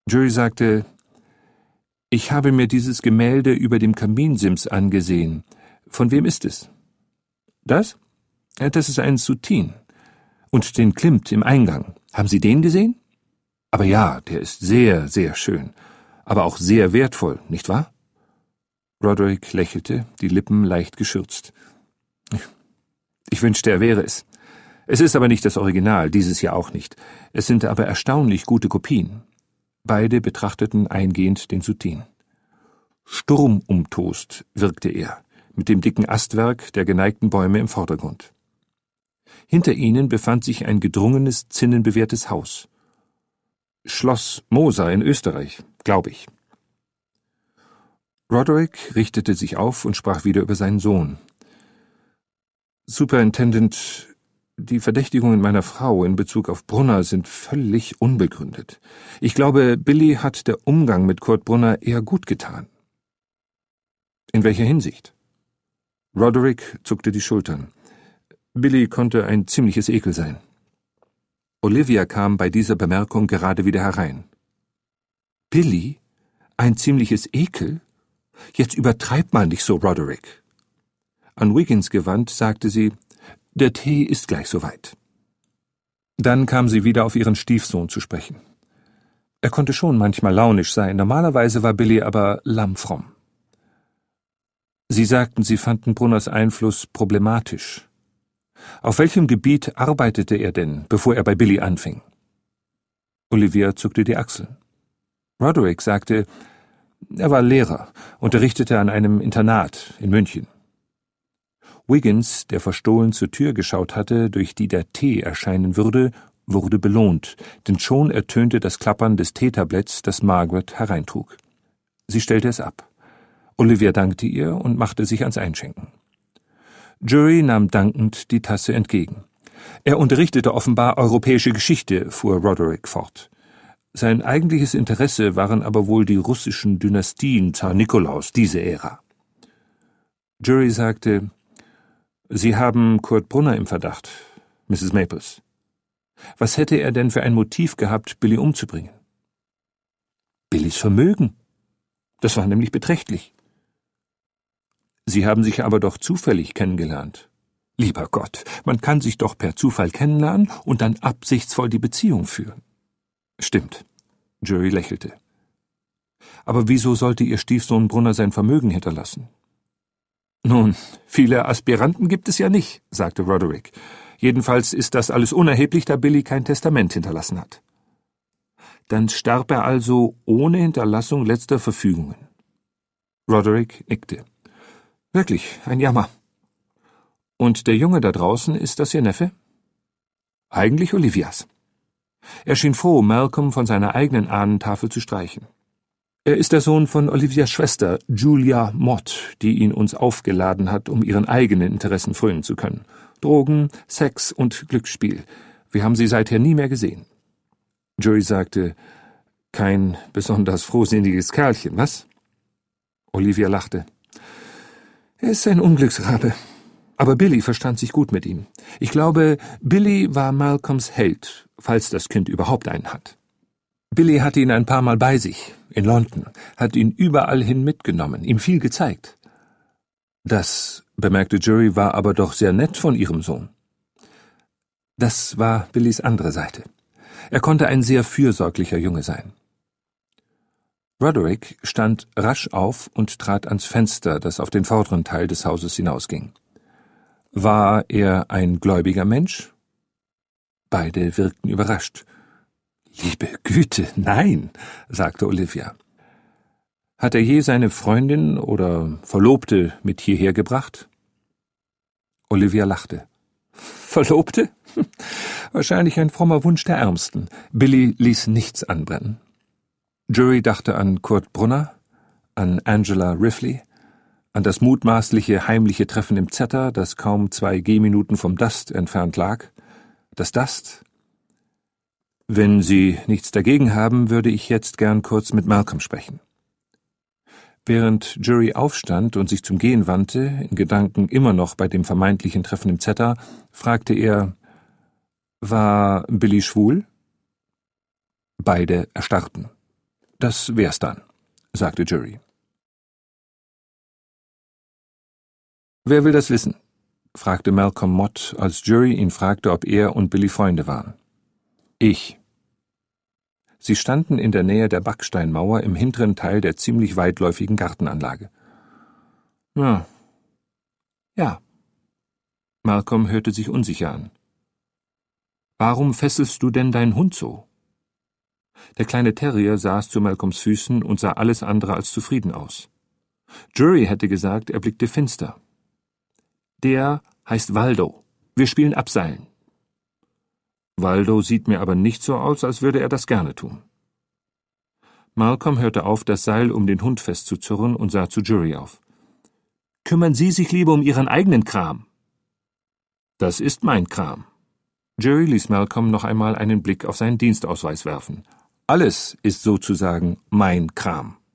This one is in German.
Jury sagte: »Ich habe mir dieses Gemälde über dem Kaminsims angesehen. Von wem ist es?« »Das? Das ist ein Soutine. Und den Klimt im Eingang. Haben Sie den gesehen?« »Aber ja, der ist sehr, sehr schön. Aber auch sehr wertvoll, nicht wahr?« Roderick lächelte, die Lippen leicht geschürzt. »Ich wünschte, er wäre es. Es ist aber nicht das Original, dieses Jahr auch nicht. Es sind aber erstaunlich gute Kopien.« Beide betrachteten eingehend den Soutine. Sturmumtost wirkte er, mit dem dicken Astwerk der geneigten Bäume im Vordergrund. Hinter ihnen befand sich ein gedrungenes, zinnenbewehrtes Haus. Schloss Moser in Österreich, glaube ich. Roderick richtete sich auf und sprach wieder über seinen Sohn. »Superintendent, die Verdächtigungen meiner Frau in Bezug auf Brunner sind völlig unbegründet. Ich glaube, Billy hat der Umgang mit Kurt Brunner eher gut getan.« »In welcher Hinsicht?« Roderick zuckte die Schultern. Billy konnte ein ziemliches Ekel sein. Olivia kam bei dieser Bemerkung gerade wieder herein. »Billy? Ein ziemliches Ekel? Jetzt übertreib mal nicht so, Roderick.« An Wiggins gewandt, sagte sie: »Der Tee ist gleich soweit.« Dann kam sie wieder auf ihren Stiefsohn zu sprechen. Er konnte schon manchmal launisch sein, normalerweise war Billy aber lammfromm. Sie sagten, Sie fanden Brunners Einfluss problematisch. Auf welchem Gebiet arbeitete er denn, bevor er bei Billy anfing? Olivia zuckte die Achseln. Roderick sagte, er war Lehrer, unterrichtete an einem Internat in München. Wiggins, der verstohlen zur Tür geschaut hatte, durch die der Tee erscheinen würde, wurde belohnt, denn schon ertönte das Klappern des Teetabletts, das Margaret hereintrug. Sie stellte es ab. Olivia dankte ihr und machte sich ans Einschenken. Jury nahm dankend die Tasse entgegen. Er unterrichtete offenbar europäische Geschichte, fuhr Roderick fort. Sein eigentliches Interesse waren aber wohl die russischen Dynastien, Zar Nikolaus, diese Ära. Jury sagte, »Sie haben Kurt Brunner im Verdacht, Mrs. Maples. Was hätte er denn für ein Motiv gehabt, Billy umzubringen?« »Billys Vermögen. Das war nämlich beträchtlich.« »Sie haben sich aber doch zufällig kennengelernt.« »Lieber Gott, man kann sich doch per Zufall kennenlernen und dann absichtsvoll die Beziehung führen.« »Stimmt.« Jury lächelte. »Aber wieso sollte Ihr Stiefsohn Brunner sein Vermögen hinterlassen?« »Nun, viele Aspiranten gibt es ja nicht«, sagte Roderick. »Jedenfalls ist das alles unerheblich, da Billy kein Testament hinterlassen hat.« »Dann starb er also ohne Hinterlassung letzter Verfügungen.« Roderick nickte. »Wirklich, ein Jammer.« »Und der Junge da draußen, ist das Ihr Neffe?« »Eigentlich Olivias.« Er schien froh, Malcolm von seiner eigenen Ahnentafel zu streichen. »Er ist der Sohn von Olivias Schwester, Julia Mott, die ihn uns aufgeladen hat, um ihren eigenen Interessen frönen zu können. Drogen, Sex und Glücksspiel. Wir haben sie seither nie mehr gesehen.« Jury sagte, »Kein besonders frohsinniges Kerlchen, was?« Olivia lachte. »Er ist ein Unglücksrabe. Aber Billy verstand sich gut mit ihm. Ich glaube, Billy war Malcolms Held, falls das Kind überhaupt einen hat. Billy hatte ihn ein paar Mal bei sich, in London, hat ihn überall hin mitgenommen, ihm viel gezeigt.« »Das«, bemerkte Jury, »war aber doch sehr nett von Ihrem Sohn.« Das war Billys andere Seite. Er konnte ein sehr fürsorglicher Junge sein. Roderick stand rasch auf und trat ans Fenster, das auf den vorderen Teil des Hauses hinausging. War er ein gläubiger Mensch? Beide wirkten überrascht. »Liebe Güte, nein«, sagte Olivia. »Hat er je seine Freundin oder Verlobte mit hierher gebracht?« Olivia lachte. »Verlobte? Wahrscheinlich ein frommer Wunsch der Ärmsten. Billy ließ nichts anbrennen.« Jury dachte an Kurt Brunner, an Angela Rifley, an das mutmaßliche heimliche Treffen im Zetter, das kaum 2 Gehminuten vom Dust entfernt lag. Das Dust? »Wenn Sie nichts dagegen haben, würde ich jetzt gern kurz mit Malcolm sprechen.« Während Jury aufstand und sich zum Gehen wandte, in Gedanken immer noch bei dem vermeintlichen Treffen im Zetter, fragte er, »War Billy schwul?« Beide erstarrten. Das wär's dann, sagte Jerry. »Wer will das wissen?« fragte Malcolm Mott, als Jerry ihn fragte, ob er und Billy Freunde waren. »Ich.« Sie standen in der Nähe der Backsteinmauer im hinteren Teil der ziemlich weitläufigen Gartenanlage. »Ja.« »Ja.« Malcolm hörte sich unsicher an. »Warum fesselst du denn deinen Hund so?« Der kleine Terrier saß zu Malcolms Füßen und sah alles andere als zufrieden aus. Jerry hätte gesagt, er blickte finster. »Der heißt Waldo. Wir spielen Abseilen.« »Waldo sieht mir aber nicht so aus, als würde er das gerne tun.« Malcolm hörte auf, das Seil um den Hund festzuzurren und sah zu Jerry auf. »Kümmern Sie sich lieber um Ihren eigenen Kram.« »Das ist mein Kram.« Jerry ließ Malcolm noch einmal einen Blick auf seinen Dienstausweis werfen. »Alles ist sozusagen mein Kram.«